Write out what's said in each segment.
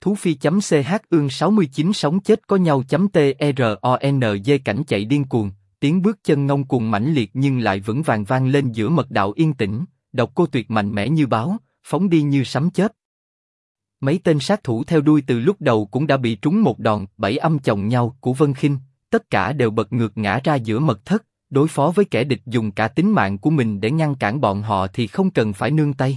Thú Phi.ch ương 69 sống chết có nhau.tronj cảnh chạy điên cuồng, tiếng bước chân ngông cuồng mãnh liệt nhưng lại vững vàng vang lên giữa mật đạo yên tĩnh, Độc Cô Tuyệt mạnh mẽ như báo, phóng đi như sấm chớp. Mấy tên sát thủ theo đuôi từ lúc đầu cũng đã bị trúng một đòn bảy âm chồng nhau của Vân Khinh, tất cả đều bật ngược ngã ra giữa mật thất, đối phó với kẻ địch dùng cả tính mạng của mình để ngăn cản bọn họ thì không cần phải nương tay.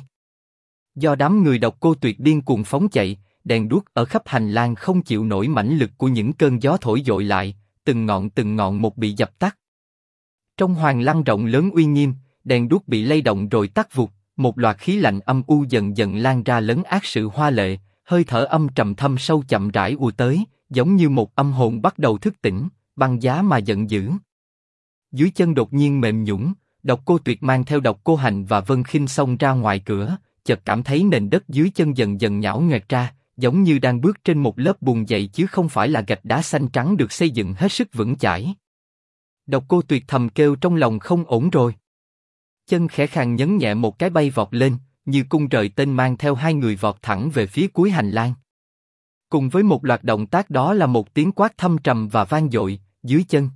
Do đám người Độc Cô Tuyệt điên cuồng phóng chạy, đèn đuốc ở khắp hành lang không chịu nổi mãnh lực của những cơn gió thổi dội lại, từng ngọn một bị dập tắt. Trong hoàng lăng rộng lớn uy nghiêm, đèn đuốc bị lay động rồi tắt vụt, một loạt khí lạnh âm u dần dần lan ra lấn át sự hoa lệ, hơi thở âm trầm thâm sâu chậm rãi ùa tới, giống như một âm hồn bắt đầu thức tỉnh, băng giá mà giận dữ. Dưới chân đột nhiên mềm nhũn, Độc Cô Tuyệt mang theo Độc Cô Hành và Vân Khinh xông ra ngoài cửa, chợt cảm thấy nền đất dưới chân dần dần nhão nhoẹt ra, giống như đang bước trên một lớp bùn dày chứ không phải là gạch đá xanh trắng được xây dựng hết sức vững chãi. Độc Cô Tuyệt thầm kêu trong lòng không ổn rồi. Chân khẽ khàng nhấn nhẹ một cái bay vọt lên, như cung rời tên mang theo hai người vọt thẳng về phía cuối hành lang. Cùng với một loạt động tác đó là một tiếng quát thâm trầm và vang dội, dưới chân.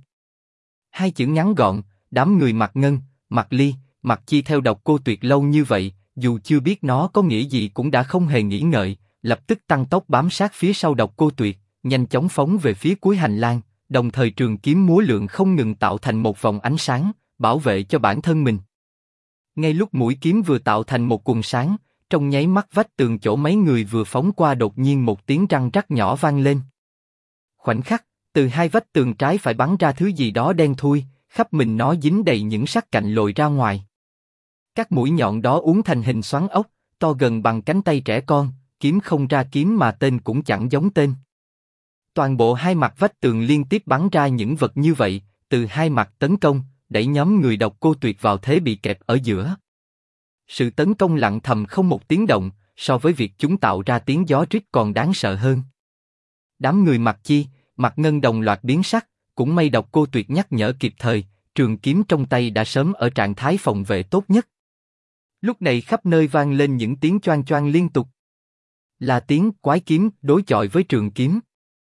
Hai chữ ngắn gọn, đám người Mạc Ngân, Mạc Ly, Mạc Chi theo Độc Cô Tuyệt lâu như vậy, dù chưa biết nó có nghĩa gì cũng đã không hề nghĩ ngợi, lập tức tăng tốc bám sát phía sau Độc Cô Tuyệt, nhanh chóng phóng về phía cuối hành lang, đồng thời trường kiếm múa lượn không ngừng tạo thành một vòng ánh sáng, bảo vệ cho bản thân mình. Ngay lúc mũi kiếm vừa tạo thành một quầng sáng, trong nháy mắt vách tường chỗ mấy người vừa phóng qua đột nhiên một tiếng răng rắc nhỏ vang lên. Khoảnh khắc, từ hai vách tường trái phải bắn ra thứ gì đó đen thui, khắp mình nó dính đầy những sắc cạnh lồi ra ngoài. Các mũi nhọn đó uốn thành hình xoắn ốc, to gần bằng cánh tay trẻ con, kiếm không ra kiếm mà tên cũng chẳng giống tên. Toàn bộ hai mặt vách tường liên tiếp bắn ra những vật như vậy, từ hai mặt tấn công, đẩy nhóm người Độc Cô Tuyệt vào thế bị kẹp ở giữa. Sự tấn công lặng thầm không một tiếng động, so với việc chúng tạo ra tiếng gió rít còn đáng sợ hơn. Đám người Mạc Chi, Mạc Ngân đồng loạt biến sắc, cũng may Độc Cô Tuyệt nhắc nhở kịp thời, trường kiếm trong tay đã sớm ở trạng thái phòng vệ tốt nhất. Lúc này khắp nơi vang lên những tiếng choang choang liên tục. Là tiếng quái kiếm đối chọi với trường kiếm.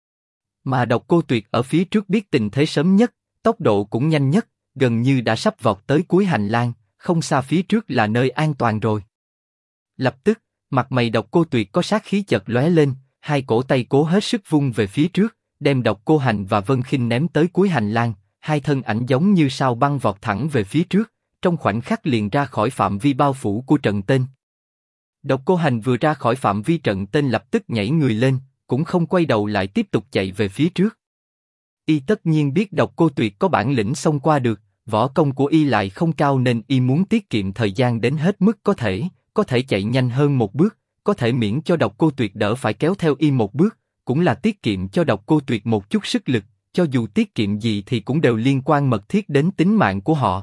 Mà Độc Cô Tuyệt ở phía trước biết tình thế sớm nhất, tốc độ cũng nhanh nhất, gần như đã sắp vọt tới cuối hành lang, không xa phía trước là nơi an toàn rồi. Lập tức, mặt mày Độc Cô Tuyệt có sát khí chợt lóe lên, hai cổ tay cố hết sức vung về phía trước, đem Độc Cô Hành và Vân Khinh ném tới cuối hành lang, hai thân ảnh giống như sao băng vọt thẳng về phía trước, trong khoảnh khắc liền ra khỏi phạm vi bao phủ của trận tên. Độc Cô Hành vừa ra khỏi phạm vi trận tên lập tức nhảy người lên, cũng không quay đầu lại tiếp tục chạy về phía trước. Y tất nhiên biết Độc Cô Tuyệt có bản lĩnh xông qua được, võ công của Y lại không cao nên Y muốn tiết kiệm thời gian đến hết mức có thể chạy nhanh hơn một bước, có thể miễn cho Độc Cô Tuyệt đỡ phải kéo theo Y một bước, cũng là tiết kiệm cho Độc Cô Tuyệt một chút sức lực, cho dù tiết kiệm gì thì cũng đều liên quan mật thiết đến tính mạng của họ.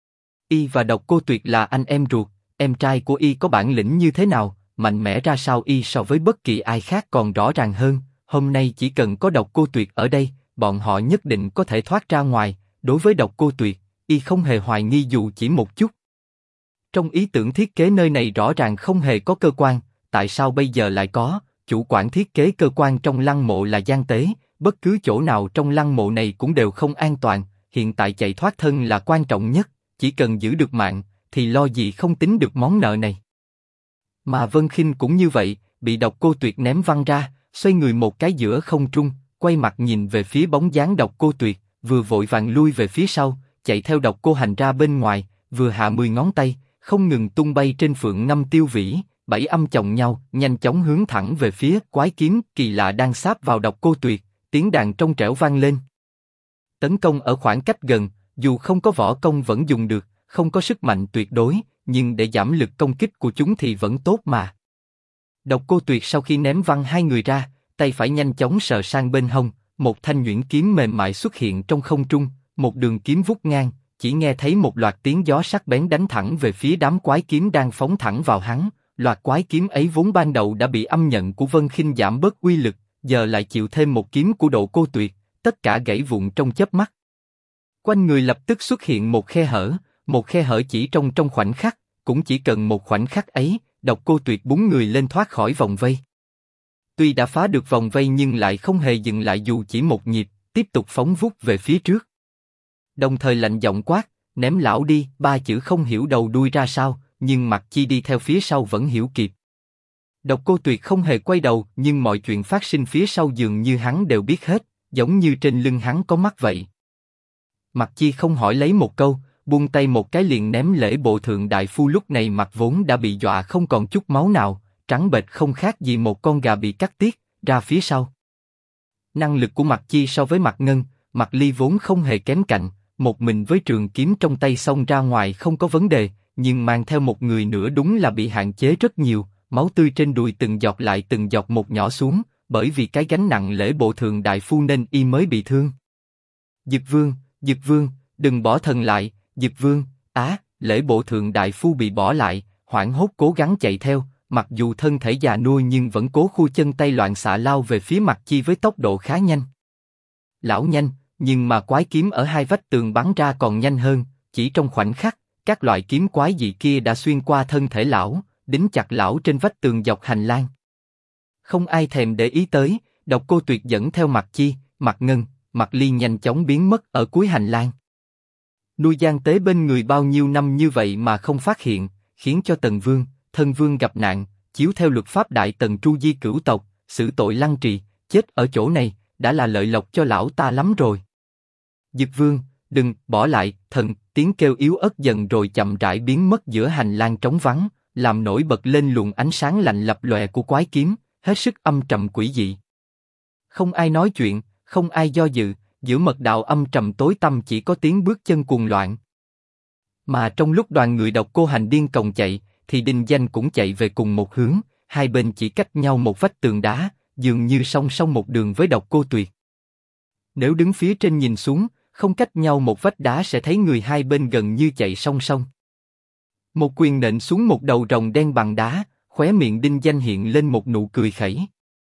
Y và Độc Cô Tuyệt là anh em ruột, em trai của Y có bản lĩnh như thế nào, mạnh mẽ ra sao Y so với bất kỳ ai khác còn rõ ràng hơn, hôm nay chỉ cần có Độc Cô Tuyệt ở đây, bọn họ nhất định có thể thoát ra ngoài, đối với Độc Cô Tuyệt, Y không hề hoài nghi dù chỉ một chút. Trong ý tưởng thiết kế nơi này rõ ràng không hề có cơ quan, tại sao bây giờ lại có, chủ quản thiết kế cơ quan trong lăng mộ là Giang Tế, bất cứ chỗ nào trong lăng mộ này cũng đều không an toàn, hiện tại chạy thoát thân là quan trọng nhất, chỉ cần giữ được mạng, thì lo gì không tính được món nợ này. Mà Vân Khinh cũng như vậy, bị Độc Cô Tuyệt ném văng ra, xoay người một cái giữa không trung, quay mặt nhìn về phía bóng dáng Độc Cô Tuyệt, vừa vội vàng lui về phía sau, chạy theo Độc Cô Hành ra bên ngoài, vừa hạ 10 ngón tay, không ngừng tung bay trên phượng ngâm tiêu vĩ, bảy âm chồng nhau, nhanh chóng hướng thẳng về phía quái kiếm kỳ lạ đang sáp vào Độc Cô Tuyệt, tiếng đàn trong trẻo vang lên. Tấn công ở khoảng cách gần, dù không có võ công vẫn dùng được, không có sức mạnh tuyệt đối, nhưng để giảm lực công kích của chúng thì vẫn tốt mà. Độc Cô Tuyệt sau khi ném văng hai người ra, tay phải nhanh chóng sờ sang bên hông, một thanh nhuyễn kiếm mềm mại xuất hiện trong không trung, một đường kiếm vút ngang, chỉ nghe thấy một loạt tiếng gió sắc bén đánh thẳng về phía đám quái kiếm đang phóng thẳng vào hắn. Loạt quái kiếm ấy vốn ban đầu đã bị âm nhận của Vân Khinh giảm bớt uy lực, giờ lại chịu thêm một kiếm của Độc Cô Tuyệt, tất cả gãy vụn trong chớp mắt. Quanh người lập tức xuất hiện một khe hở chỉ trong khoảnh khắc, cũng chỉ cần một khoảnh khắc ấy, Độc Cô Tuyệt búng người lên thoát khỏi vòng vây. Tuy đã phá được vòng vây nhưng lại không hề dừng lại dù chỉ một nhịp, tiếp tục phóng vút về phía trước. Đồng thời lạnh giọng quát, ném lão đi, ba chữ không hiểu đầu đuôi ra sao, nhưng Mặc Chi đi theo phía sau vẫn hiểu kịp. Độc Cô Tuyệt không hề quay đầu, nhưng mọi chuyện phát sinh phía sau dường như hắn đều biết hết, giống như trên lưng hắn có mắt vậy. Mặc Chi không hỏi lấy một câu, buông tay một cái liền ném Lễ Bộ Thượng Đại Phu lúc này mặt vốn đã bị dọa không còn chút máu nào, trắng bệch không khác gì một con gà bị cắt tiết, ra phía sau. Năng lực của Mặc Chi so với Mặc Ngân, Mặc Ly vốn không hề kém cạnh, một mình với trường kiếm trong tay xông ra ngoài không có vấn đề, nhưng mang theo một người nữa đúng là bị hạn chế rất nhiều, máu tươi trên đùi từng giọt lại từng giọt một nhỏ xuống, bởi vì cái gánh nặng Lễ Bộ Thượng Đại Phu nên y mới bị thương. Dực Vương, đừng bỏ thần lại, Dực Vương, Lễ Bộ Thượng Đại Phu bị bỏ lại, hoảng hốt cố gắng chạy theo, mặc dù thân thể già nua nhưng vẫn cố khu chân tay loạn xạ lao về phía Mặc Chi với tốc độ khá nhanh. Lão nhanh, nhưng mà quái kiếm ở hai vách tường bắn ra còn nhanh hơn, chỉ trong khoảnh khắc, các loại kiếm quái dị kia đã xuyên qua thân thể lão, đính chặt lão trên vách tường dọc hành lang. Không ai thèm để ý tới, Độc Cô Tuyệt dẫn theo Mặc Chi, Mặc Ngân, Mặc Ly nhanh chóng biến mất ở cuối hành lang. Nuôi gian tế bên người bao nhiêu năm như vậy mà không phát hiện, khiến cho Tần Vương, Thân Vương gặp nạn, chiếu theo luật pháp Đại Tần tru di cửu tộc, xử tội lăng trì, chết ở chỗ này, đã là lợi lộc cho lão ta lắm rồi. Dực Vương, đừng, bỏ lại, tiếng kêu yếu ớt dần rồi chậm rãi biến mất giữa hành lang trống vắng, làm nổi bật lên luồng ánh sáng lạnh lập lòe của quái kiếm, hết sức âm trầm quỷ dị. Không ai nói chuyện, không ai do dự, giữa mật đạo âm trầm tối tăm chỉ có tiếng bước chân cuồng loạn. Mà trong lúc đoàn người Độc Cô Hành điên cồng chạy, thì Đinh Danh cũng chạy về cùng một hướng, hai bên chỉ cách nhau một vách tường đá, dường như song song một đường với Độc Cô Tuyệt. Nếu đứng phía trên nhìn xuống, không cách nhau một vách đá sẽ thấy người hai bên gần như chạy song song. Một quyền nện xuống một đầu rồng đen bằng đá, khóe miệng Đinh Danh hiện lên một nụ cười khẩy.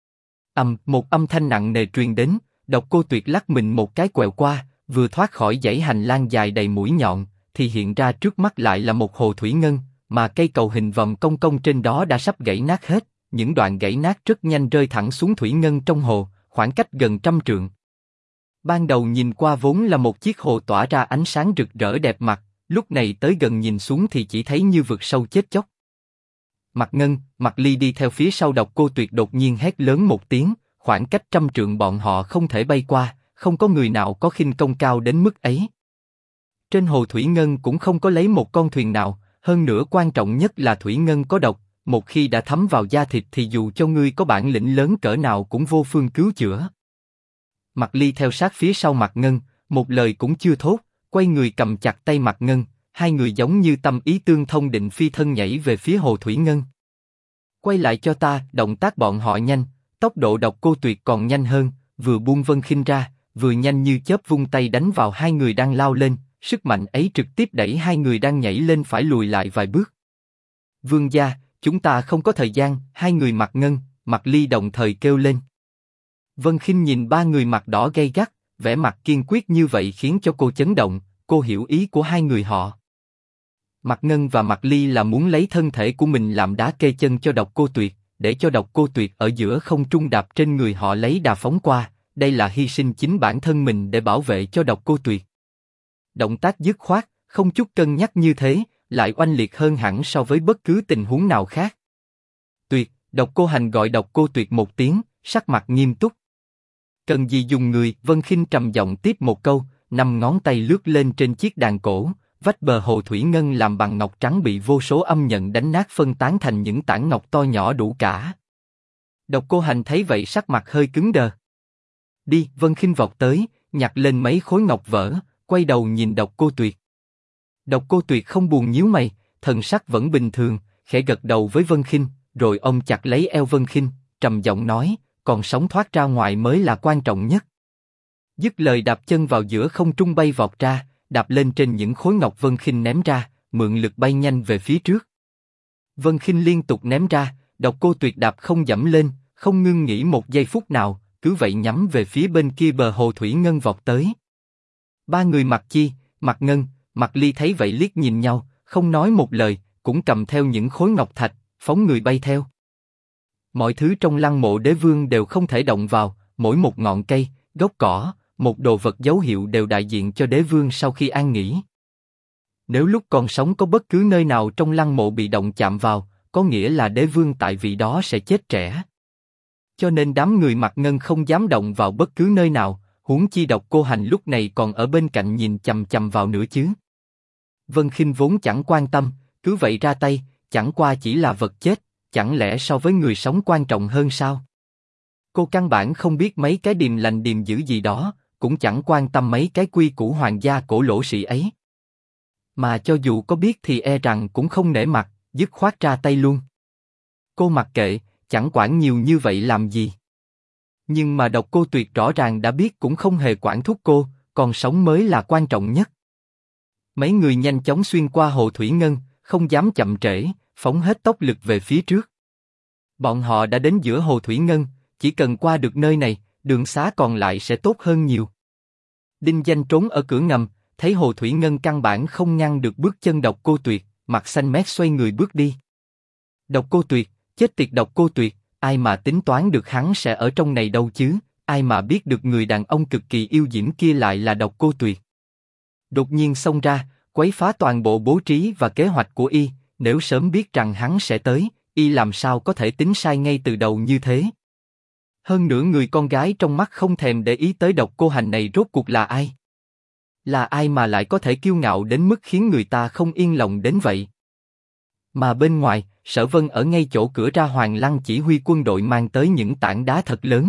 Một âm thanh nặng nề truyền đến, Độc Cô Tuyệt lắc mình một cái quẹo qua, vừa thoát khỏi dãy hành lang dài đầy mũi nhọn, thì hiện ra trước mắt lại là một hồ thủy ngân, mà cây cầu hình vòm cong cong trên đó đã sắp gãy nát hết, những đoạn gãy nát rất nhanh rơi thẳng xuống thủy ngân trong hồ, khoảng cách gần 100 trượng. Ban đầu nhìn qua vốn là một chiếc hồ tỏa ra ánh sáng rực rỡ đẹp mặt, lúc này tới gần nhìn xuống thì chỉ thấy như vực sâu chết chóc. Mặc Ngân, Mặc Ly đi theo phía sau Độc Cô Tuyệt đột nhiên hét lớn một tiếng, khoảng cách 100 trượng bọn họ không thể bay qua, không có người nào có khinh công cao đến mức ấy. Trên hồ thủy ngân cũng không có lấy một con thuyền nào, hơn nữa quan trọng nhất là thủy ngân có độc, một khi đã thấm vào da thịt thì dù cho ngươi có bản lĩnh lớn cỡ nào cũng vô phương cứu chữa. Mặc Ly theo sát phía sau Mặc Ngân, một lời cũng chưa thốt, quay người cầm chặt tay Mặc Ngân, hai người giống như tâm ý tương thông định phi thân nhảy về phía hồ thủy ngân. Quay lại cho ta, động tác bọn họ nhanh, tốc độ Độc Cô Tuyệt còn nhanh hơn, vừa buông Vân Khinh ra, vừa nhanh như chớp vung tay đánh vào hai người đang lao lên, sức mạnh ấy trực tiếp đẩy hai người đang nhảy lên phải lùi lại vài bước. Vương gia, chúng ta không có thời gian, hai người Mặc Ngân, Mặc Ly đồng thời kêu lên. Vân Khinh nhìn ba người mặt đỏ gay gắt, vẻ mặt kiên quyết như vậy khiến cho cô chấn động, cô hiểu ý của hai người họ. Mặc Ngân và Mặc Ly là muốn lấy thân thể của mình làm đá kê chân cho Độc Cô Tuyệt, để cho Độc Cô Tuyệt ở giữa không trung đạp trên người họ lấy đà phóng qua, đây là hy sinh chính bản thân mình để bảo vệ cho Độc Cô Tuyệt. Động tác dứt khoát, không chút cân nhắc như thế, lại oanh liệt hơn hẳn so với bất cứ tình huống nào khác. Tuyệt, Độc Cô Hành gọi Độc Cô Tuyệt một tiếng, sắc mặt nghiêm túc. Cần gì dùng người, Vân Khinh trầm giọng tiếp một câu, 5 ngón tay lướt lên trên chiếc đàn cổ, vách bờ hồ thủy ngân làm bằng ngọc trắng bị vô số âm nhận đánh nát phân tán thành những tảng ngọc to nhỏ đủ cả. Độc Cô Hành thấy vậy sắc mặt hơi cứng đờ. Đi, Vân Khinh vọt tới, nhặt lên mấy khối ngọc vỡ, quay đầu nhìn Độc Cô Tuyệt. Độc Cô Tuyệt không buồn nhíu mày, thần sắc vẫn bình thường, khẽ gật đầu với Vân Khinh, rồi ôm chặt lấy eo Vân Khinh, trầm giọng nói, còn sống thoát ra ngoài mới là quan trọng nhất. Dứt lời đạp chân vào giữa không trung bay vọt ra, đạp lên trên những khối ngọc Vân Khinh ném ra, mượn lực bay nhanh về phía trước. Vân Khinh liên tục ném ra, Độc Cô Tuyệt đạp không dẫm lên, không ngưng nghỉ một giây phút nào, cứ vậy nhắm về phía bên kia bờ hồ thủy ngân vọt tới. Ba người Mặc Chi, Mặc Ngân, Mặc Ly thấy vậy liếc nhìn nhau, không nói một lời, cũng cầm theo những khối ngọc thạch, phóng người bay theo. Mọi thứ trong lăng mộ đế vương đều không thể động vào, mỗi một ngọn cây, gốc cỏ, một đồ vật dấu hiệu đều đại diện cho đế vương sau khi an nghỉ. Nếu lúc còn sống có bất cứ nơi nào trong lăng mộ bị động chạm vào, có nghĩa là đế vương tại vị đó sẽ chết trẻ. Cho nên đám người Mặc Ngân không dám động vào bất cứ nơi nào, huống chi Độc Cô Hành lúc này còn ở bên cạnh nhìn chằm chằm vào nữa chứ. Vân Khinh vốn chẳng quan tâm, cứ vậy ra tay, chẳng qua chỉ là vật chết, chẳng lẽ so với người sống quan trọng hơn sao? Cô căn bản không biết mấy cái điềm lành điềm dữ gì đó, cũng chẳng quan tâm mấy cái quy củ hoàng gia cổ lỗ sĩ ấy. Mà cho dù có biết thì e rằng cũng không nể mặt, dứt khoát ra tay luôn. Cô mặc kệ, chẳng quản nhiều như vậy làm gì. Nhưng mà Độc Cô Tuyệt rõ ràng đã biết cũng không hề quản thúc cô, còn sống mới là quan trọng nhất. Mấy người nhanh chóng xuyên qua hồ thủy ngân, không dám chậm trễ, phóng hết tốc lực về phía trước. Bọn họ đã đến giữa hồ thủy ngân, chỉ cần qua được nơi này, đường xá còn lại sẽ tốt hơn nhiều. Đinh Danh trốn ở cửa ngầm, thấy hồ thủy ngân căn bản không ngăn được bước chân Độc Cô Tuyệt, mặt xanh mét xoay người bước đi. Độc Cô Tuyệt, chết tiệt Độc Cô Tuyệt, ai mà tính toán được hắn sẽ ở trong này đâu chứ, ai mà biết được người đàn ông cực kỳ yêu diễm kia lại là Độc Cô Tuyệt. Đột nhiên xông ra, quấy phá toàn bộ bố trí và kế hoạch của y, nếu sớm biết rằng hắn sẽ tới, y làm sao có thể tính sai ngay từ đầu như thế. Hơn nữa người con gái trong mắt không thèm để ý tới Độc Cô Hành này rốt cuộc là ai. Là ai mà lại có thể kiêu ngạo đến mức khiến người ta không yên lòng đến vậy. Mà bên ngoài, Sở Vân ở ngay chỗ cửa ra Hoàng Lăng chỉ huy quân đội mang tới những tảng đá thật lớn,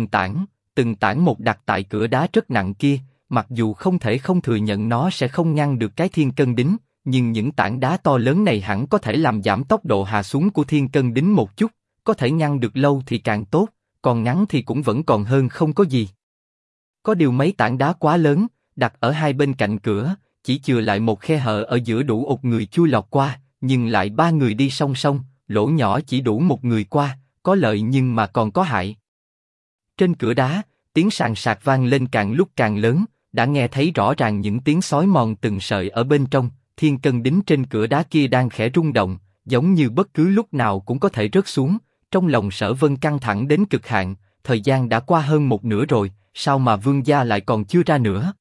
từng tảng một đặt tại cửa đá rất nặng kia, mặc dù không thể không thừa nhận nó sẽ không ngăn được cái thiên cân đính, nhưng những tảng đá to lớn này hẳn có thể làm giảm tốc độ hạ xuống của thiên cân đính một chút, có thể ngăn được lâu thì càng tốt, còn ngắn thì cũng vẫn còn hơn không có gì. Có điều mấy tảng đá quá lớn, đặt ở hai bên cạnh cửa, chỉ chừa lại một khe hở ở giữa đủ một người chui lọt qua, nhưng lại ba người đi song song, lỗ nhỏ chỉ đủ một người qua, có lợi nhưng mà còn có hại. Trên cửa đá, tiếng sàn sạc vang lên càng lúc càng lớn, đã nghe thấy rõ ràng những tiếng xói mòn từng sợi ở bên trong, thiên cân đính trên cửa đá kia đang khẽ rung động, giống như bất cứ lúc nào cũng có thể rớt xuống. Trong lòng Sở Vân căng thẳng đến cực hạn, thời gian đã qua hơn một nửa rồi, sao mà vương gia lại còn chưa ra nữa?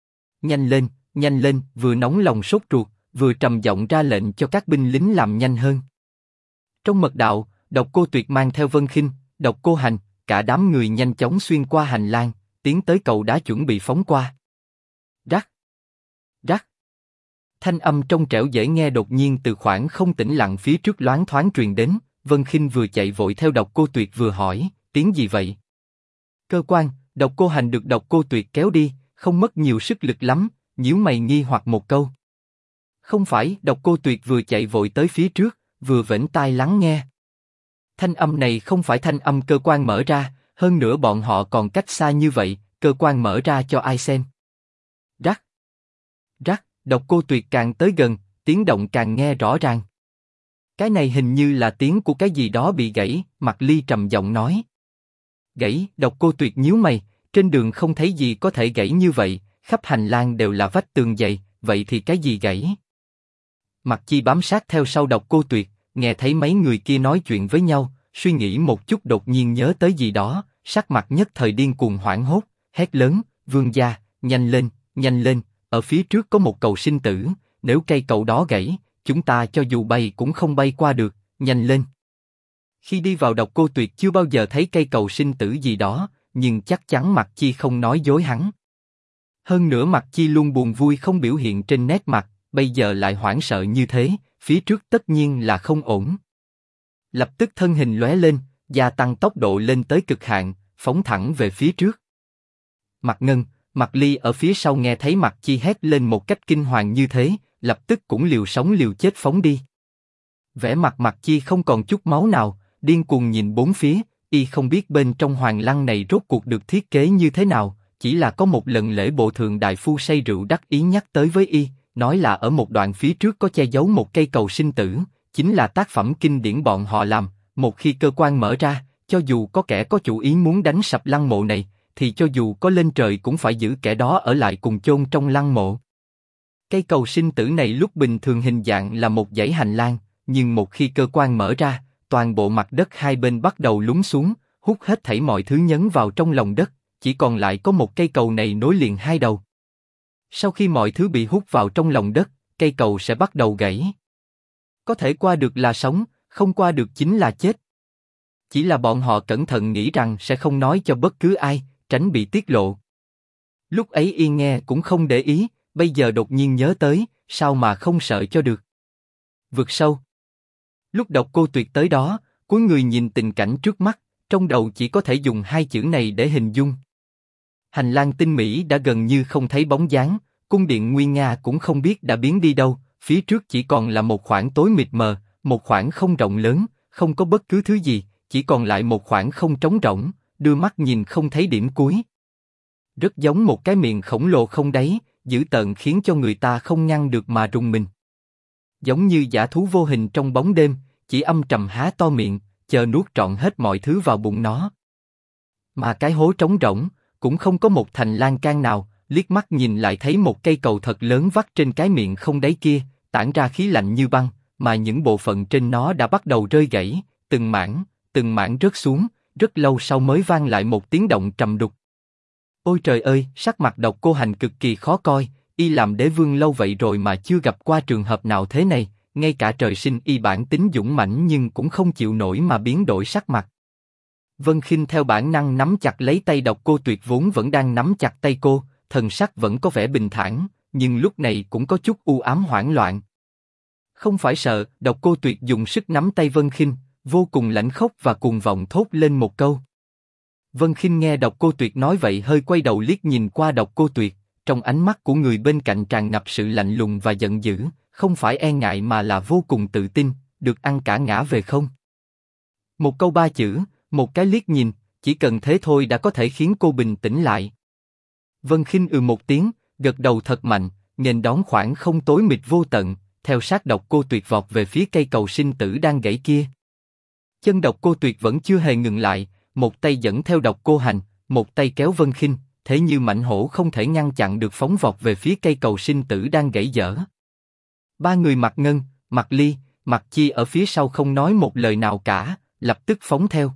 Nhanh lên, vừa nóng lòng sốt ruột, vừa trầm giọng ra lệnh cho các binh lính làm nhanh hơn. Trong mật đạo, Độc Cô Tuyệt mang theo Vân Khinh, Độc Cô Hành, cả đám người nhanh chóng xuyên qua hành lang, tiến tới cầu đá chuẩn bị phóng qua. Rắc, rắc. Thanh âm trong trẻo dễ nghe đột nhiên từ khoảng không tĩnh lặng phía trước loáng thoáng truyền đến. Vân Khinh vừa chạy vội theo Độc Cô Tuyệt vừa hỏi, tiếng gì vậy? Cơ quan. Độc Cô Hành được Độc Cô Tuyệt kéo đi, không mất nhiều sức lực lắm, nhíu mày nghi hoặc một câu. Không phải. Độc Cô Tuyệt vừa chạy vội tới phía trước, vừa vểnh tai lắng nghe. Thanh âm này không phải thanh âm cơ quan mở ra, hơn nữa bọn họ còn cách xa như vậy, cơ quan mở ra cho ai xem? Rắc, rắc. Độc Cô Tuyệt càng tới gần, tiếng động càng nghe rõ ràng. Cái này hình như là tiếng của cái gì đó bị gãy, Mạc Ly trầm giọng nói. Gãy? Độc Cô Tuyệt nhíu mày, trên đường không thấy gì có thể gãy như vậy, khắp hành lang đều là vách tường dày, vậy thì cái gì gãy? Mạc Chi bám sát theo sau Độc Cô Tuyệt, nghe thấy mấy người kia nói chuyện với nhau, suy nghĩ một chút đột nhiên nhớ tới gì đó, sắc mặt nhất thời điên cuồng hoảng hốt, hét lớn, vương gia, nhanh lên, ở phía trước có một cầu sinh tử, nếu cây cầu đó gãy, chúng ta cho dù bay cũng không bay qua được, nhanh lên. Khi đi vào Độc Cô Tuyệt chưa bao giờ thấy cây cầu sinh tử gì đó, nhưng chắc chắn Mạc Chi không nói dối hắn. Hơn nữa Mạc Chi luôn buồn vui không biểu hiện trên nét mặt, bây giờ lại hoảng sợ như thế, phía trước tất nhiên là không ổn. Lập tức thân hình lóe lên, gia tăng tốc độ lên tới cực hạn, phóng thẳng về phía trước. Mạc Ngân, Mạc Ly ở phía sau nghe thấy Mạc Chi hét lên một cách kinh hoàng như thế, lập tức cũng liều sống liều chết phóng đi. Vẻ mặt Mạc Chi không còn chút máu nào, điên cuồng nhìn bốn phía, y không biết bên trong Hoàng Lăng này rốt cuộc được thiết kế như thế nào, chỉ là có một lần lễ bộ thượng đại phu say rượu đắc ý nhắc tới với y, nói là ở một đoạn phía trước có che giấu một cây cầu sinh tử, chính là tác phẩm kinh điển bọn họ làm, một khi cơ quan mở ra, cho dù có kẻ có chủ ý muốn đánh sập lăng mộ này, thì cho dù có lên trời cũng phải giữ kẻ đó ở lại cùng chôn trong lăng mộ. Cây cầu sinh tử này lúc bình thường hình dạng là một dãy hành lang, nhưng một khi cơ quan mở ra, toàn bộ mặt đất hai bên bắt đầu lún xuống, hút hết thảy mọi thứ nhấn vào trong lòng đất, chỉ còn lại có một cây cầu này nối liền hai đầu. Sau khi mọi thứ bị hút vào trong lòng đất, cây cầu sẽ bắt đầu gãy. Có thể qua được là sống, không qua được chính là chết. Chỉ là bọn họ cẩn thận nghĩ rằng sẽ không nói cho bất cứ ai, tránh bị tiết lộ. Lúc ấy Yên nghe cũng không để ý, bây giờ đột nhiên nhớ tới, sao mà không sợ cho được. Vực sâu. Lúc Độc Cô Tuyệt tới đó, cúi người nhìn tình cảnh trước mắt, trong đầu chỉ có thể dùng hai chữ này để hình dung. Hành lang tinh mỹ đã gần như không thấy bóng dáng, cung điện nguy nga cũng không biết đã biến đi đâu, phía trước chỉ còn là một khoảng tối mịt mờ, một khoảng không rộng lớn, không có bất cứ thứ gì, chỉ còn lại một khoảng không trống rỗng, đưa mắt nhìn không thấy điểm cuối. Rất giống một cái miệng khổng lồ không đáy, dữ tợn khiến cho người ta không ngăn được mà rùng mình. Giống như dã thú vô hình trong bóng đêm, chỉ âm trầm há to miệng, chờ nuốt trọn hết mọi thứ vào bụng nó. Mà cái hố trống rỗng, cũng không có một thành lan can nào, liếc mắt nhìn lại thấy một cây cầu thật lớn vắt trên cái miệng không đáy kia, tản ra khí lạnh như băng, mà những bộ phận trên nó đã bắt đầu rơi gãy, từng mảng rớt xuống, rất lâu sau mới vang lại một tiếng động trầm đục. Ôi trời ơi, sắc mặt Độc Cô Hành cực kỳ khó coi, y làm đế vương lâu vậy rồi mà chưa gặp qua trường hợp nào thế này, ngay cả trời sinh y bản tính dũng mãnh nhưng cũng không chịu nổi mà biến đổi sắc mặt. Vân Khinh theo bản năng nắm chặt lấy tay Độc Cô Tuyệt vốn vẫn đang nắm chặt tay cô, thần sắc vẫn có vẻ bình thản, nhưng lúc này cũng có chút u ám hoảng loạn. Không phải sợ, Độc Cô Tuyệt dùng sức nắm tay Vân Khinh, vô cùng lãnh khốc và cuồng vọng thốt lên một câu. Vân Khinh nghe Độc Cô Tuyệt nói vậy hơi quay đầu liếc nhìn qua Độc Cô Tuyệt, trong ánh mắt của người bên cạnh tràn ngập sự lạnh lùng và giận dữ, không phải e ngại mà là vô cùng tự tin, được ăn cả ngã về không. Một câu ba chữ, một cái liếc nhìn, chỉ cần thế thôi đã có thể khiến cô bình tĩnh lại. Vân Khinh một tiếng, gật đầu thật mạnh, nghênh đón khoảng không tối mịt vô tận, theo sát Độc Cô Tuyệt vọt về phía cây cầu sinh tử đang gãy kia. Chân Độc Cô Tuyệt vẫn chưa hề ngừng lại, một tay dẫn theo Độc Cô Hành, một tay kéo Vân Khinh, thế như mãnh hổ không thể ngăn chặn được phóng vọt về phía cây cầu sinh tử đang gãy dở. Ba người Mạc Ngân, Mạc Ly, Mạc Chi ở phía sau không nói một lời nào cả, lập tức phóng theo.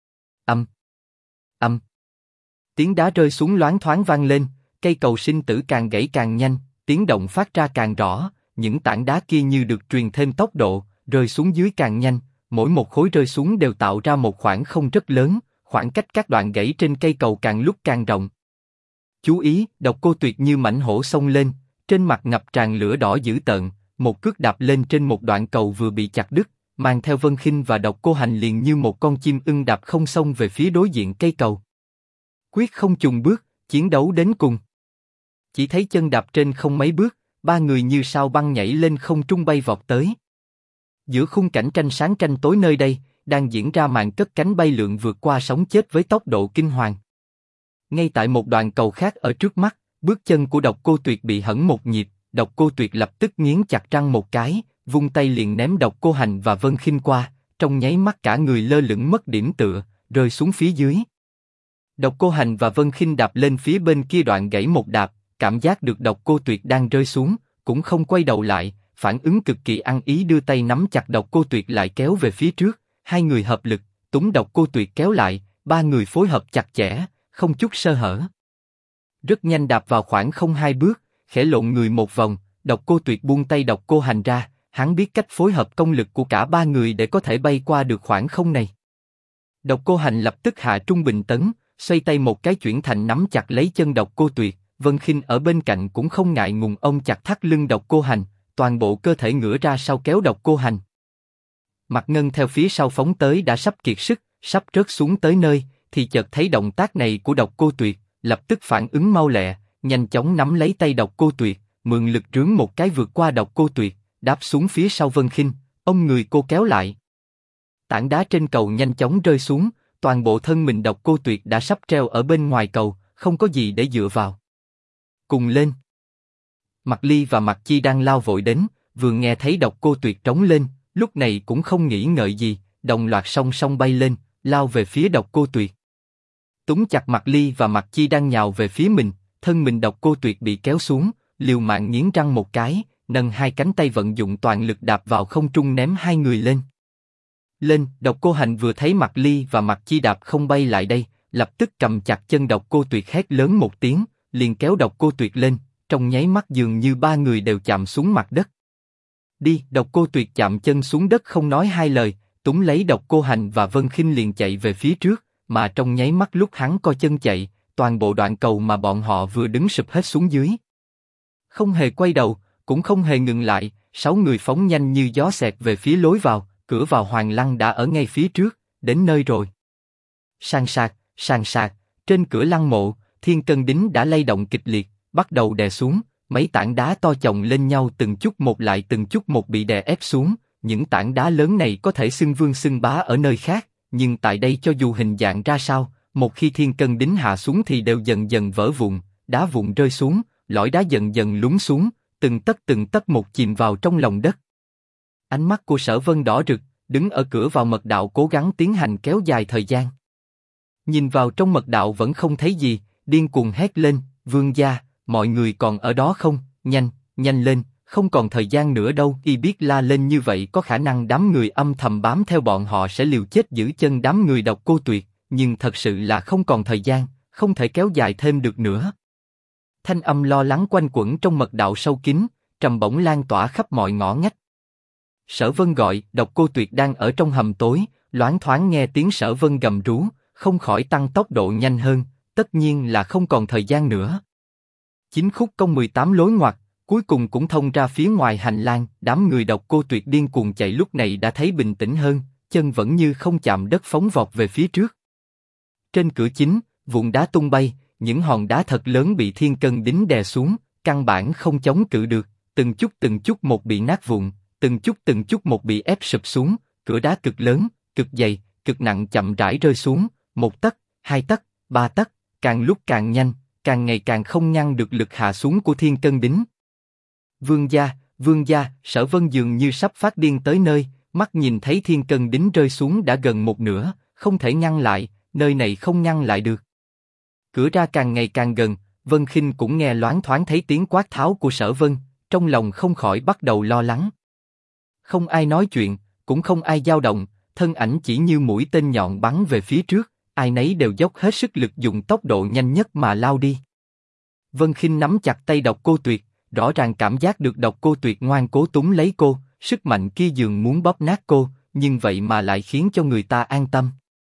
Âm. Tiếng đá rơi xuống loáng thoáng vang lên, cây cầu sinh tử càng gãy càng nhanh, tiếng động phát ra càng rõ, những tảng đá kia như được truyền thêm tốc độ, rơi xuống dưới càng nhanh, mỗi một khối rơi xuống đều tạo ra một khoảng không rất lớn, khoảng cách các đoạn gãy trên cây cầu càng lúc càng rộng. Chú ý, Độc Cô Tuyệt như mãnh hổ xông lên, trên mặt ngập tràn lửa đỏ dữ tợn, một cước đạp lên trên một đoạn cầu vừa bị chặt đứt, mang theo Vân Khinh và Độc Cô Hành liền như một con chim ưng đạp không xông về phía đối diện cây cầu. Quyết không chùn bước, chiến đấu đến cùng. Chỉ thấy chân đạp trên không mấy bước, ba người như sao băng nhảy lên không trung bay vọt tới. Giữa khung cảnh tranh sáng tranh tối nơi đây, đang diễn ra màn cất cánh bay lượn vượt qua sống chết với tốc độ kinh hoàng. Ngay tại một đoạn cầu khác ở trước mắt, bước chân của Độc Cô Tuyệt bị hẫng một nhịp, Độc Cô Tuyệt lập tức nghiến chặt răng một cái, vung tay liền ném Độc Cô Hành và Vân Khinh qua, trong nháy mắt cả người lơ lửng mất điểm tựa, rơi xuống phía dưới. Độc Cô Hành và Vân Khinh đạp lên phía bên kia đoạn gãy một đạp, cảm giác được Độc Cô Tuyệt đang rơi xuống, cũng không quay đầu lại, phản ứng cực kỳ ăn ý đưa tay nắm chặt Độc Cô Tuyệt lại kéo về phía trước, hai người hợp lực, túm Độc Cô Tuyệt kéo lại, ba người phối hợp chặt chẽ, không chút sơ hở. Rất nhanh đạp vào khoảng không hai bước, khẽ lộn người một vòng, Độc Cô Tuyệt buông tay Độc Cô Hành ra, hắn biết cách phối hợp công lực của cả ba người để có thể bay qua được khoảng không này. Độc Cô Hành lập tức hạ trung bình tấn, xoay tay một cái chuyển thành nắm chặt lấy chân Độc Cô Tuyệt, Vân Khinh ở bên cạnh cũng không ngại ngùng ôm chặt thắt lưng Độc Cô Hành, toàn bộ cơ thể ngửa ra sau kéo Độc Cô Hành. Mạc Ngân theo phía sau phóng tới đã sắp kiệt sức, sắp rớt xuống tới nơi, thì chợt thấy động tác này của Độc Cô Tuyệt, lập tức phản ứng mau lẹ, nhanh chóng nắm lấy tay Độc Cô Tuyệt, mượn lực rướn một cái vượt qua Độc Cô Tuyệt, đáp xuống phía sau Vân Khinh, ôm người cô kéo lại. Tảng đá trên cầu nhanh chóng rơi xuống, toàn bộ thân mình Độc Cô Tuyệt đã sắp treo ở bên ngoài cầu, không có gì để dựa vào. Cùng lên. Mạc Ly và Mạc Chi đang lao vội đến, vừa nghe thấy Độc Cô Tuyệt trống lên, lúc này cũng không nghĩ ngợi gì, đồng loạt song song bay lên, lao về phía Độc Cô Tuyệt. Túm chặt Mạc Ly và Mạc Chi đang nhào về phía mình, thân mình Độc Cô Tuyệt bị kéo xuống, liều mạng nghiến răng một cái, nâng hai cánh tay vận dụng toàn lực đạp vào không trung ném hai người lên. Lên, Độc Cô Hành vừa thấy Mạc Ly và Mạc Chi Đạp không bay lại đây, lập tức cầm chặt chân Độc Cô Tuyệt hét lớn một tiếng, liền kéo Độc Cô Tuyệt lên, trong nháy mắt dường như ba người đều chạm xuống mặt đất. Đi, Độc Cô Tuyệt chạm chân xuống đất không nói hai lời, túm lấy Độc Cô Hành và Vân Khinh liền chạy về phía trước, mà trong nháy mắt lúc hắn co chân chạy, toàn bộ đoạn cầu mà bọn họ vừa đứng sụp hết xuống dưới. Không hề quay đầu, cũng không hề ngừng lại, 6 người phóng nhanh như gió xẹt về phía lối vào, cửa vào Hoàng Lăng đã ở ngay phía trước, đến nơi rồi. Sàn sạc, trên cửa lăng mộ, Thiên Cân Đính đã lay động kịch liệt, bắt đầu đè xuống, mấy tảng đá to chồng lên nhau từng chút một lại từng chút một bị đè ép xuống, những tảng đá lớn này có thể xưng vương xưng bá ở nơi khác, nhưng tại đây cho dù hình dạng ra sao, một khi Thiên Cân Đính hạ xuống thì đều dần dần vỡ vụn, đá vụn rơi xuống, lõi đá dần dần lún xuống, từng tấc một chìm vào trong lòng đất. Ánh mắt của Sở Vân đỏ rực, đứng ở cửa vào mật đạo cố gắng tiến hành kéo dài thời gian. Nhìn vào trong mật đạo vẫn không thấy gì, điên cuồng hét lên, vương gia, mọi người còn ở đó không? Nhanh lên, không còn thời gian nữa đâu. Y biết la lên như vậy có khả năng đám người âm thầm bám theo bọn họ sẽ liều chết giữ chân đám người Độc Cô Tuyệt, nhưng thật sự là không còn thời gian, không thể kéo dài thêm được nữa. Thanh âm lo lắng quanh quẩn trong mật đạo sâu kín, trầm bổng lan tỏa khắp mọi ngõ ngách. Sở Vân gọi, Độc Cô Tuyệt đang ở trong hầm tối, loáng thoáng nghe tiếng Sở Vân gầm rú, không khỏi tăng tốc độ nhanh hơn, tất nhiên là không còn thời gian nữa. 9 khúc cong 18 lối ngoặt, cuối cùng cũng thông ra phía ngoài hành lang, đám người Độc Cô Tuyệt điên cuồng chạy lúc này đã thấy bình tĩnh hơn, chân vẫn như không chạm đất phóng vọt về phía trước. Trên cửa chính, vụn đá tung bay, những hòn đá thật lớn bị Thiên Cân Đính đè xuống, căn bản không chống cự được, từng chút một bị nát vụn, từng chút một bị ép sụp xuống, cửa đá cực lớn, cực dày, cực nặng chậm rãi rơi xuống, 1 tấc, 2 tấc, 3 tấc, càng lúc càng nhanh, càng ngày càng không ngăn được lực hạ xuống của Thiên Cân Đính. Vương gia, Sở Vân dường như sắp phát điên tới nơi, mắt nhìn thấy Thiên Cân Đính rơi xuống đã gần một nửa, không thể ngăn lại, nơi này không ngăn lại được. Cửa ra càng ngày càng gần, Vân Khinh cũng nghe loáng thoáng thấy tiếng quát tháo của Sở Vân, trong lòng không khỏi bắt đầu lo lắng. Không ai nói chuyện, cũng không ai dao động, thân ảnh chỉ như mũi tên nhọn bắn về phía trước, ai nấy đều dốc hết sức lực dùng tốc độ nhanh nhất mà lao đi. Vân Khinh nắm chặt tay Độc Cô Tuyệt, rõ ràng cảm giác được Độc Cô Tuyệt ngoan cố túm lấy cô, sức mạnh kia dường muốn bóp nát cô, nhưng vậy mà lại khiến cho người ta an tâm.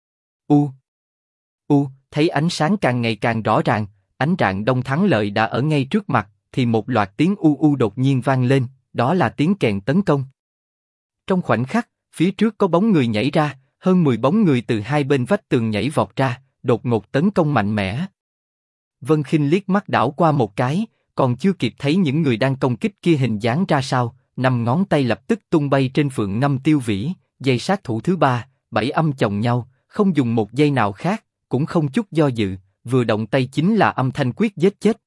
Thấy ánh sáng càng ngày càng rõ ràng, ánh rạng đông thắng lợi đã ở ngay trước mặt, thì một loạt tiếng đột nhiên vang lên, đó là tiếng kèn tấn công. Trong khoảnh khắc, phía trước có bóng người nhảy ra, hơn 10 bóng người từ hai bên vách tường nhảy vọt ra, đột ngột tấn công mạnh mẽ. Vân Khinh liếc mắt đảo qua một cái, còn chưa kịp thấy những người đang công kích kia hình dáng ra sao, 5 ngón tay lập tức tung bay trên phượng ngâm tiêu vĩ, giây sát thủ thứ 3, 7 âm chồng nhau, không dùng một giây nào khác, cũng không chút do dự, vừa động tay chính là âm thanh quyết giết chết.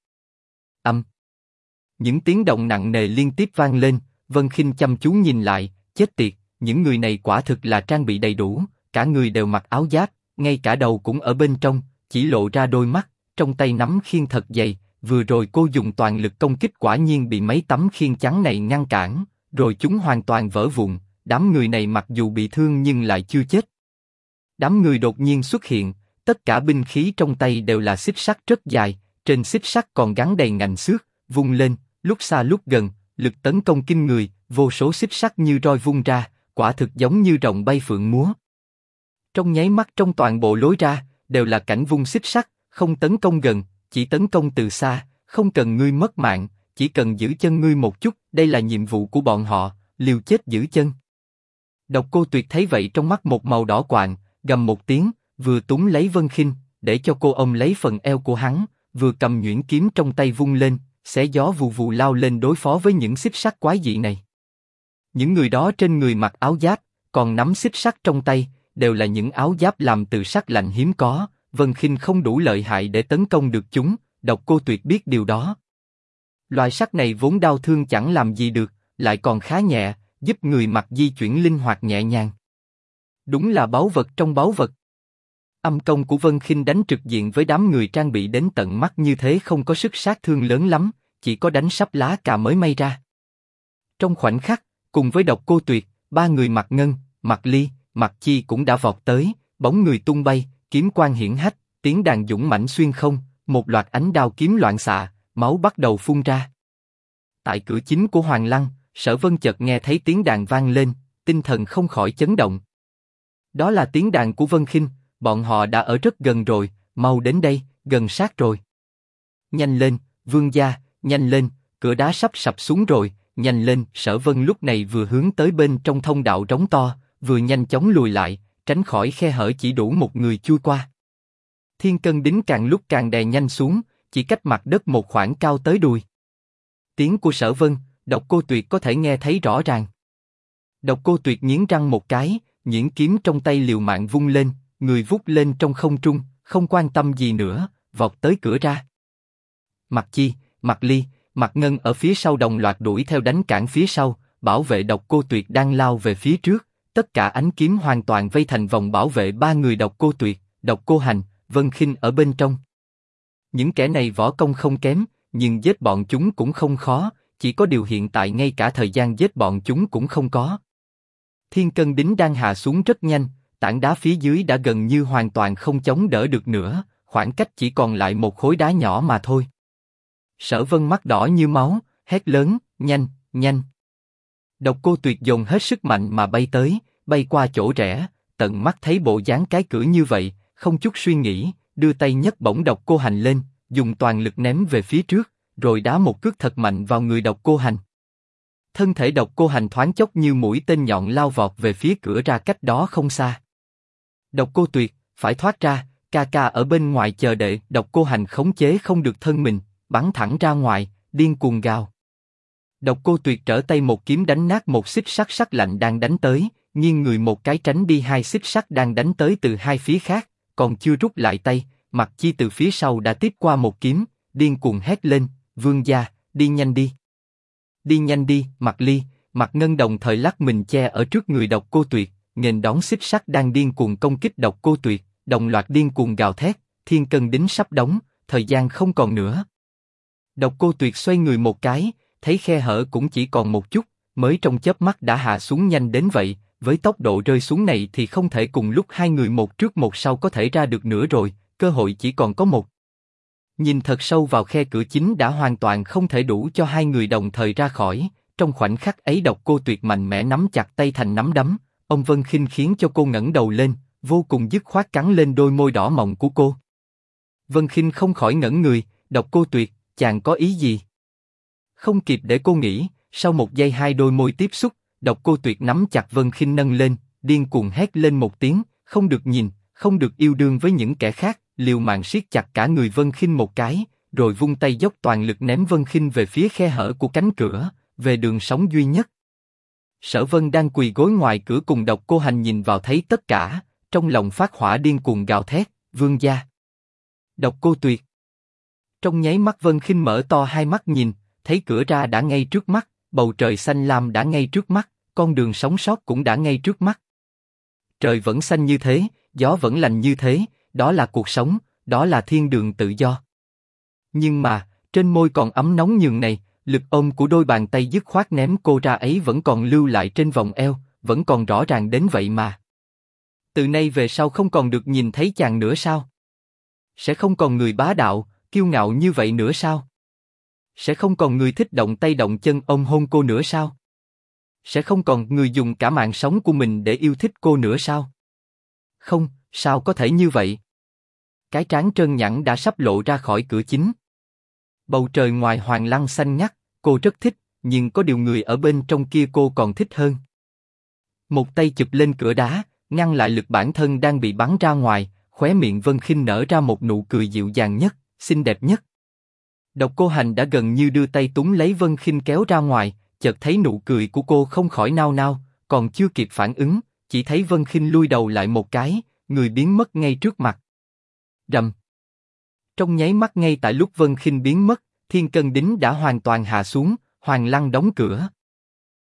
Những tiếng động nặng nề liên tiếp vang lên, Vân Khinh chăm chú nhìn lại, chết tiệt, những người này quả thực là trang bị đầy đủ, cả người đều mặc áo giáp, ngay cả đầu cũng ở bên trong, chỉ lộ ra đôi mắt, trong tay nắm khiên thật dày, vừa rồi cô dùng toàn lực công kích quả nhiên bị mấy tấm khiên trắng này ngăn cản, rồi chúng hoàn toàn vỡ vụn, đám người này mặc dù bị thương nhưng lại chưa chết. Đám người đột nhiên xuất hiện, tất cả binh khí trong tay đều là xích sắt rất dài, trên xích sắt còn gắn đầy ngành xước, vung lên, lúc xa lúc gần, lực tấn công kinh người, vô số xích sắt như roi vung ra, quả thực giống như rồng bay phượng múa. Trong nháy mắt trong toàn bộ lối ra, đều là cảnh vung xích sắt, không tấn công gần, chỉ tấn công từ xa, không cần ngươi mất mạng, chỉ cần giữ chân ngươi một chút, đây là nhiệm vụ của bọn họ, liều chết giữ chân. Độc Cô Tuyệt thấy vậy trong mắt một màu đỏ quạng, gầm một tiếng, vừa túm lấy Vân Khinh, để cho cô ôm lấy phần eo của hắn, vừa cầm nhuyễn kiếm trong tay vung lên, xé gió vù vù lao lên đối phó với những xích sắt quái dị này. Những người đó trên người mặc áo giáp, còn nắm xích sắt trong tay, đều là những áo giáp làm từ sắt lạnh hiếm có. Vân Khinh không đủ lợi hại để tấn công được chúng, Độc Cô Tuyệt biết điều đó. Loại sắt này vốn đau thương chẳng làm gì được, lại còn khá nhẹ, giúp người mặc di chuyển linh hoạt nhẹ nhàng. Đúng là báu vật trong báu vật. Âm công của Vân Khinh đánh trực diện với đám người trang bị đến tận mắt như thế không có sức sát thương lớn lắm, chỉ có đánh sắp lá cà mới may ra. Trong khoảnh khắc, cùng với Độc Cô Tuyệt, ba người Mạc Ngân, Mạc Ly, Mặc Chi cũng đã vọt tới, bóng người tung bay, kiếm quang hiển hách, tiếng đàn dũng mãnh xuyên không, một loạt ánh đao kiếm loạn xạ, máu bắt đầu phun ra. Tại cửa chính của Hoàng Lăng, Sở Vân chợt nghe thấy tiếng đàn vang lên, tinh thần không khỏi chấn động. Đó là tiếng đàn của Vân Khinh, bọn họ đã ở rất gần rồi, mau đến đây, gần sát rồi. Nhanh lên, vương gia, nhanh lên, cửa đá sắp sập xuống rồi, nhanh lên. Sở Vân lúc này vừa hướng tới bên trong thông đạo rống to, vừa nhanh chóng lùi lại, tránh khỏi khe hở chỉ đủ một người chui qua. Thiên Cân Đính càng lúc càng đè nhanh xuống, chỉ cách mặt đất một khoảng cao tới đùi. Tiếng của Sở Vân, Độc Cô Tuyệt có thể nghe thấy rõ ràng. Độc Cô Tuyệt nghiến răng một cái, nhuyễn kiếm trong tay liều mạng vung lên, người vút lên trong không trung, không quan tâm gì nữa, vọt tới cửa ra. Mặc Chi, Mặc Ly, Mặc Ngân ở phía sau đồng loạt đuổi theo đánh cản phía sau, bảo vệ Độc Cô Tuyệt đang lao về phía trước. Tất cả ánh kiếm hoàn toàn vây thành vòng bảo vệ ba người Độc Cô Tuyệt, Độc Cô Hành, Vân Khinh ở bên trong. Những kẻ này võ công không kém, nhưng giết bọn chúng cũng không khó, chỉ có điều hiện tại ngay cả thời gian giết bọn chúng cũng không có. Thiên Cân Đính đang hạ xuống rất nhanh, tảng đá phía dưới đã gần như hoàn toàn không chống đỡ được nữa, khoảng cách chỉ còn lại một khối đá nhỏ mà thôi. Sở Vân mắt đỏ như máu, hét lớn, nhanh, nhanh. Độc Cô Tuyệt dồn hết sức mạnh mà bay tới, bay qua chỗ rẽ, tận mắt thấy bộ dáng cái cửa như vậy, không chút suy nghĩ, đưa tay nhấc bổng Độc Cô Hành lên, dùng toàn lực ném về phía trước, rồi đá một cước thật mạnh vào người Độc Cô Hành. Thân thể Độc Cô Hành thoáng chốc như mũi tên nhọn lao vọt về phía cửa ra cách đó không xa. Độc Cô Tuyệt, phải thoát ra, ca ca ở bên ngoài chờ đợi. Độc Cô Hành khống chế không được thân mình, bắn thẳng ra ngoài, điên cuồng gào. Độc Cô Tuyệt trở tay một kiếm đánh nát một xích sắt sắc lạnh đang đánh tới, nghiêng người một cái tránh đi hai xích sắt đang đánh tới từ hai phía khác, còn chưa rút lại tay, Mặc Chi từ phía sau đã tiếp qua một kiếm, điên cuồng hét lên, vương gia, đi nhanh đi. Đi nhanh đi. Mặc Ly, Mặc Ngân đồng thời lắc mình che ở trước người Độc Cô Tuyệt, nghênh đón xích sắt đang điên cuồng công kích Độc Cô Tuyệt, đồng loạt điên cuồng gào thét, Thiên Cân Đính sắp đóng, thời gian không còn nữa. Độc Cô Tuyệt xoay người một cái, thấy khe hở cũng chỉ còn một chút, mới trong chớp mắt đã hạ xuống nhanh đến vậy, với tốc độ rơi xuống này thì không thể cùng lúc hai người một trước một sau có thể ra được nữa rồi, cơ hội chỉ còn có một. Nhìn thật sâu vào khe cửa chính đã hoàn toàn không thể đủ cho hai người đồng thời ra khỏi, trong khoảnh khắc ấy Độc Cô Tuyệt mạnh mẽ nắm chặt tay thành nắm đấm, ông Vân Khinh khiến cho cô ngẩng đầu lên, vô cùng dứt khoát cắn lên đôi môi đỏ mọng của cô. Vân Khinh không khỏi ngẩn người, Độc Cô Tuyệt, chàng có ý gì? Không kịp để cô nghĩ, sau một giây hai đôi môi tiếp xúc, Độc Cô Tuyệt nắm chặt Vân Khinh nâng lên, điên cuồng hét lên một tiếng, không được nhìn, không được yêu đương với những kẻ khác, liều mạng siết chặt cả người Vân Khinh một cái, rồi vung tay dốc toàn lực ném Vân Khinh về phía khe hở của cánh cửa, về đường sống duy nhất. Sở Vân đang quỳ gối ngoài cửa cùng Độc Cô Hành nhìn vào thấy tất cả, trong lòng phát hỏa điên cuồng gào thét, vương gia. Độc Cô Tuyệt. Trong nháy mắt Vân Khinh mở to hai mắt nhìn, thấy cửa ra đã ngay trước mắt, bầu trời xanh lam đã ngay trước mắt, con đường sống sót cũng đã ngay trước mắt. Trời vẫn xanh như thế, gió vẫn lành như thế, đó là cuộc sống, đó là thiên đường tự do. Nhưng mà, trên môi còn ấm nóng nhường này, lực ôm của đôi bàn tay dứt khoát ném cô ra ấy vẫn còn lưu lại trên vòng eo, vẫn còn rõ ràng đến vậy mà. Từ nay về sau không còn được nhìn thấy chàng nữa sao? Sẽ không còn người bá đạo, kiêu ngạo như vậy nữa sao? Sẽ không còn người thích động tay động chân ôm hôn cô nữa sao? Sẽ không còn người dùng cả mạng sống của mình để yêu thích cô nữa sao? Không, sao có thể như vậy? Cái trán trơn nhẵn đã sắp lộ ra khỏi cửa chính. Bầu trời ngoài Hoàng Lăng xanh ngắt, cô rất thích, nhưng có điều người ở bên trong kia cô còn thích hơn. Một tay chụp lên cửa đá, ngăn lại lực bản thân đang bị bắn ra ngoài, khóe miệng Vân Khinh nở ra một nụ cười dịu dàng nhất, xinh đẹp nhất. Độc Cô Hành đã gần như đưa tay túm lấy Vân Khinh kéo ra ngoài, chợt thấy nụ cười của cô không khỏi nao nao, còn chưa kịp phản ứng, chỉ thấy Vân Khinh lui đầu lại một cái, người biến mất ngay trước mặt. Rầm. Trong nháy mắt ngay tại lúc Vân Khinh biến mất, Thiên Cân Đính đã hoàn toàn hạ xuống, Hoàng Lăng đóng cửa.